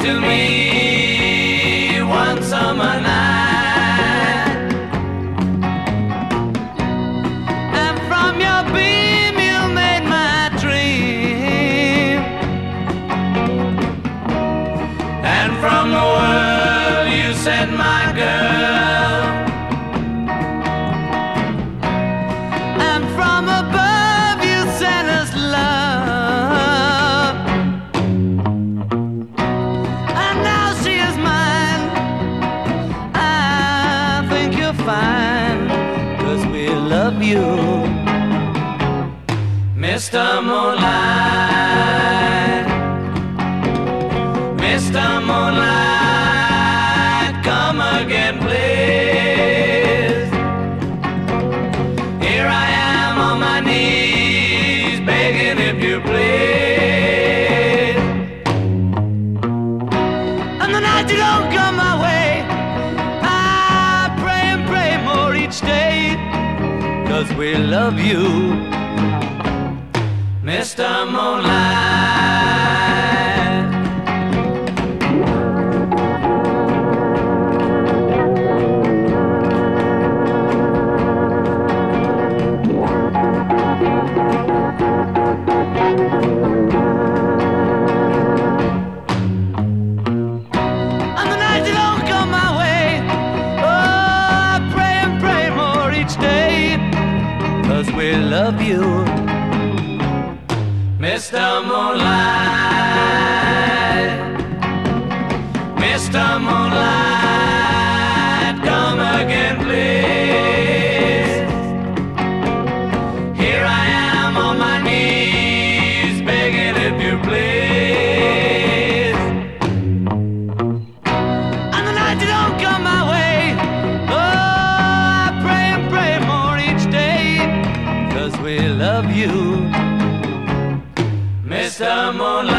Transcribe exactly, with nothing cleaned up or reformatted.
to me one summer night, and from your beam you made my dream, and from the world you said, my girl, and from above you sent us love, and now she is mine. I think you're fine, 'cause we love you, Mister Moonlight, Mister Moonlight, come again, please. Here I am on my knees, begging if you please. And the night you don't come my way, I pray and pray more each day, 'cause we love you, Mister Moonlight. And the night you don't come my way, oh, I pray and pray more each day, 'cause we love you, Mister Moonlight, Mister Moonlight, come again, please. Here I am on my knees, begging if you please. And the night you don't come my way, oh, I pray and pray more each day, 'cause we love you, Mister Moonlight.